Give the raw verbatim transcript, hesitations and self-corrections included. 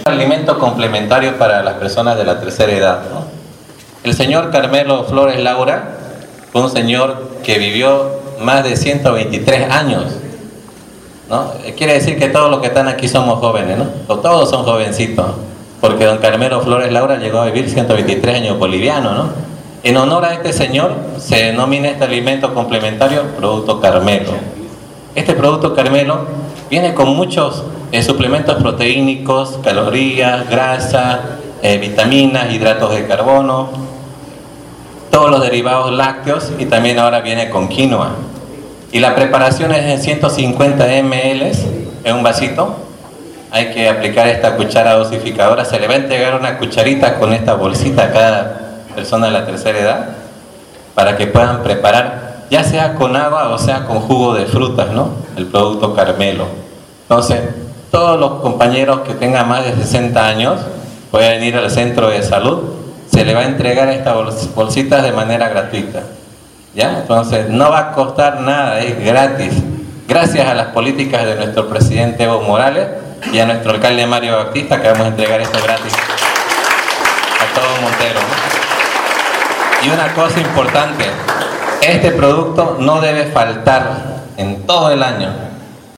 alimento complementario para las personas de la tercera edad, ¿no? El señor Carmelo Flores Laura fue un señor que vivió más de ciento veintitrés años, ¿no? Quiere decir que todos los que están aquí somos jóvenes, ¿no? O todos son jovencitos, porque don Carmelo Flores Laura llegó a vivir ciento veintitrés años boliviano, ¿no? En honor a este señor se denomina este alimento complementario Producto Carmelo. Este Producto Carmelo viene con muchos eh, suplementos proteínicos, calorías, grasa, eh, vitaminas, hidratos de carbono, todos los derivados lácteos, y también ahora viene con quinoa. Y la preparación es en ciento cincuenta mililitros en un vasito. Hay que aplicar esta cuchara dosificadora. Se le va a entregar una cucharita con esta bolsita a cada persona de la tercera edad para que puedan preparar, ya sea con agua o sea con jugo de frutas, ¿no? El Producto Carmelo. Entonces, todos los compañeros que tengan más de sesenta años pueden ir al centro de salud. Se le va a entregar estas bolsitas de manera gratuita, ¿ya? Entonces no va a costar nada, es gratis, gracias a las políticas de nuestro presidente Evo Morales y a nuestro alcalde Mario Baptista, que vamos a entregar esto gratis a todo Montero, ¿no? Y una cosa importante, este producto no debe faltar en todo el año.